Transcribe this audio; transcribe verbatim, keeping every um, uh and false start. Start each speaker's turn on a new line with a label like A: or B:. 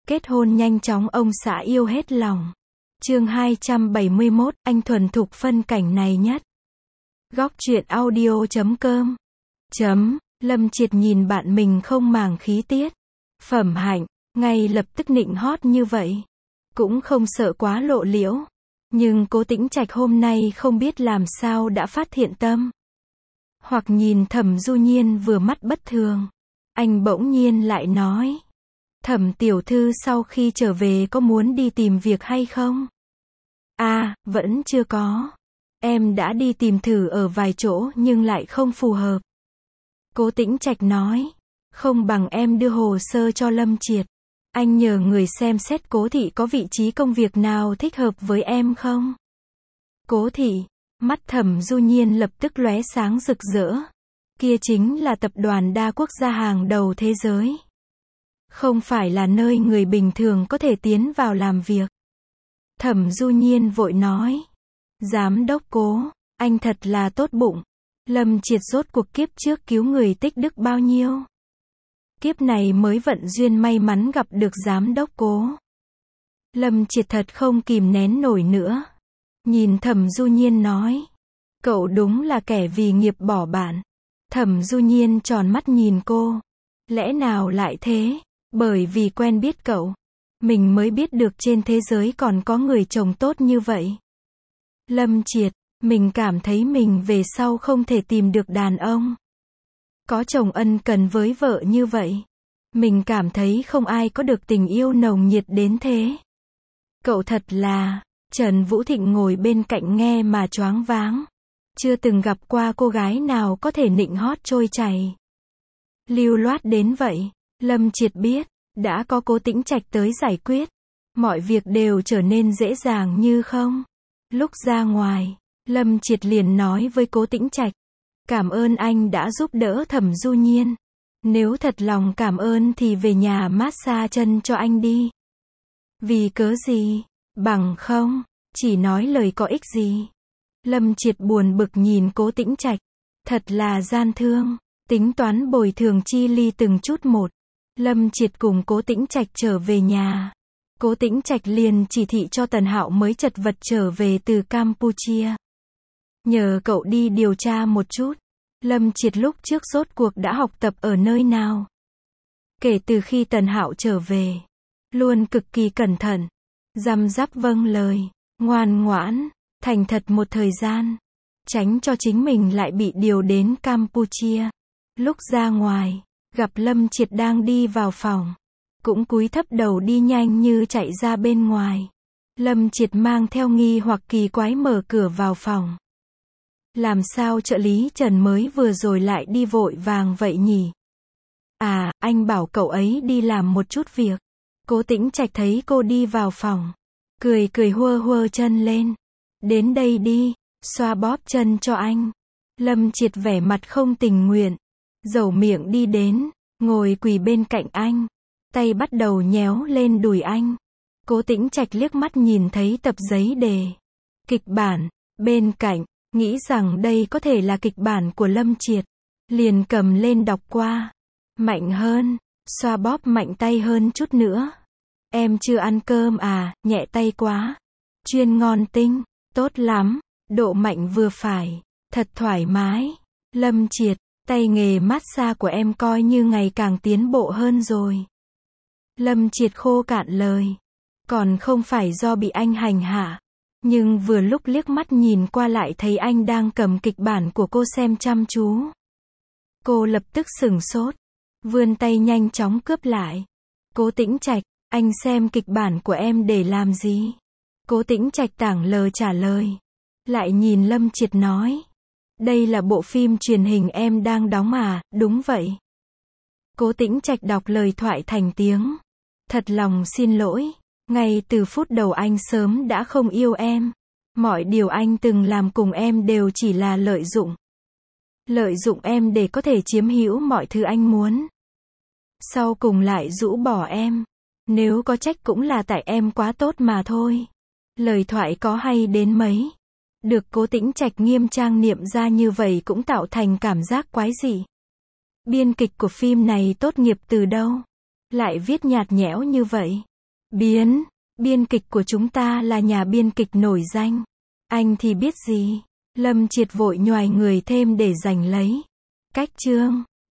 A: Kết hôn nhanh chóng ông xã yêu hết lòng. Chương hai trăm bảy mươi mốt, anh thuần thục phân cảnh này nhất. Góc truyện audio chấm com. Chấm, Lâm Triệt nhìn bạn mình không màng khí tiết. Phẩm hạnh, ngay lập tức nịnh hót như vậy. Cũng không sợ quá lộ liễu. Nhưng Cố Tĩnh Trạch hôm nay không biết làm sao đã phát thiện tâm. Hoặc nhìn Thẩm Du Nhiên vừa mắt bất thường. Anh bỗng nhiên lại nói. Thẩm tiểu thư sau khi trở về có muốn đi tìm việc hay không? À, vẫn chưa có. Em đã đi tìm thử ở vài chỗ nhưng lại không phù hợp. Cố Tĩnh Trạch nói. Không bằng em đưa hồ sơ cho Lâm Triệt. Anh nhờ người xem xét Cố thị có vị trí công việc nào thích hợp với em không? Cố thị, mắt Thẩm Du Nhiên lập tức lóe sáng rực rỡ. Kia chính là tập đoàn đa quốc gia hàng đầu thế giới. Không phải là nơi người bình thường có thể tiến vào làm việc. Thẩm Du Nhiên vội nói. Giám đốc Cố, anh thật là tốt bụng. Lâm Triệt rốt cuộc kiếp trước cứu người tích đức bao nhiêu. Kiếp này mới vận duyên may mắn gặp được giám đốc Cố. Lâm Triệt thật không kìm nén nổi nữa. Nhìn Thẩm Du Nhiên nói. Cậu đúng là kẻ vì nghiệp bỏ bạn. Thẩm Du Nhiên tròn mắt nhìn cô. Lẽ nào lại thế? Bởi vì quen biết cậu, mình mới biết được trên thế giới còn có người chồng tốt như vậy. Lâm Triệt, mình cảm thấy mình về sau không thể tìm được đàn ông có chồng ân cần với vợ như vậy. Mình cảm thấy không ai có được tình yêu nồng nhiệt đến thế. Cậu thật là... Trần Vũ Thịnh ngồi bên cạnh nghe mà choáng váng. Chưa từng gặp qua cô gái nào có thể nịnh hót trôi chảy, lưu loát đến vậy. Lâm Triệt biết, đã có Cố Tĩnh Trạch tới giải quyết, mọi việc đều trở nên dễ dàng như không. Lúc ra ngoài, Lâm Triệt liền nói với Cố Tĩnh Trạch. Cảm ơn anh đã giúp đỡ Thẩm Du Nhiên. Nếu thật lòng cảm ơn thì về nhà massage chân cho anh đi. Vì cớ gì? Bằng không, chỉ nói lời có ích gì. Lâm Triệt buồn bực nhìn Cố Tĩnh Trạch. Thật là gian thương, tính toán bồi thường chi ly từng chút một. Lâm Triệt cùng Cố Tĩnh Trạch trở về nhà. Cố Tĩnh Trạch liền chỉ thị cho Tần Hạo mới chật vật trở về từ Campuchia. Nhờ cậu đi điều tra một chút. Lâm Triệt lúc trước rốt cuộc đã học tập ở nơi nào. Kể từ khi Tần Hạo trở về, luôn cực kỳ cẩn thận, răm rắp vâng lời, ngoan ngoãn, thành thật một thời gian, tránh cho chính mình lại bị điều đến Campuchia. Lúc ra ngoài, gặp Lâm Triệt đang đi vào phòng, cũng cúi thấp đầu đi nhanh như chạy ra bên ngoài. Lâm Triệt mang theo nghi hoặc kỳ quái mở cửa vào phòng. Làm sao trợ lý Trần mới vừa rồi lại đi vội vàng vậy nhỉ? À, anh bảo cậu ấy đi làm một chút việc. Cố Tĩnh Trạch thấy cô đi vào phòng, cười cười hua hua chân lên. Đến đây đi, xoa bóp chân cho anh. Lâm Triệt vẻ mặt không tình nguyện, dầu miệng đi đến, ngồi quỳ bên cạnh anh, tay bắt đầu nhéo lên đùi anh. Cố Tĩnh Trạch liếc mắt nhìn thấy tập giấy đề kịch bản bên cạnh, nghĩ rằng đây có thể là kịch bản của Lâm Triệt, liền cầm lên đọc qua. Mạnh hơn, xoa bóp mạnh tay hơn chút nữa. Em chưa ăn cơm à, nhẹ tay quá. Chuyên ngon tinh, tốt lắm, độ mạnh vừa phải, thật thoải mái. Lâm Triệt, tay nghề massage của em coi như ngày càng tiến bộ hơn rồi. Lâm Triệt khô cạn lời. Còn không phải do bị anh hành hạ. Nhưng vừa lúc liếc mắt nhìn qua lại thấy anh đang cầm kịch bản của cô xem chăm chú. Cô lập tức sửng sốt, vươn tay nhanh chóng cướp lại. Cố Tĩnh Trạch, anh xem kịch bản của em để làm gì? Cố Tĩnh Trạch tảng lờ trả lời. Lại nhìn Lâm Triệt nói. Đây là bộ phim truyền hình em đang đóng à, đúng vậy. Cố Tĩnh Trạch đọc lời thoại thành tiếng. Thật lòng xin lỗi, ngay từ phút đầu anh sớm đã không yêu em. Mọi điều anh từng làm cùng em đều chỉ là lợi dụng. Lợi dụng em để có thể chiếm hữu mọi thứ anh muốn. Sau cùng lại rũ bỏ em. Nếu có trách cũng là tại em quá tốt mà thôi. Lời thoại có hay đến mấy, được Cố Tĩnh Trạch nghiêm trang niệm ra như vậy cũng tạo thành cảm giác quái dị. Biên kịch của phim này tốt nghiệp từ đâu? Lại viết nhạt nhẽo như vậy. Biến, biên kịch của chúng ta là nhà biên kịch nổi danh. Anh thì biết gì? Lâm Triệt vội nhoài người thêm để giành lấy cách chương.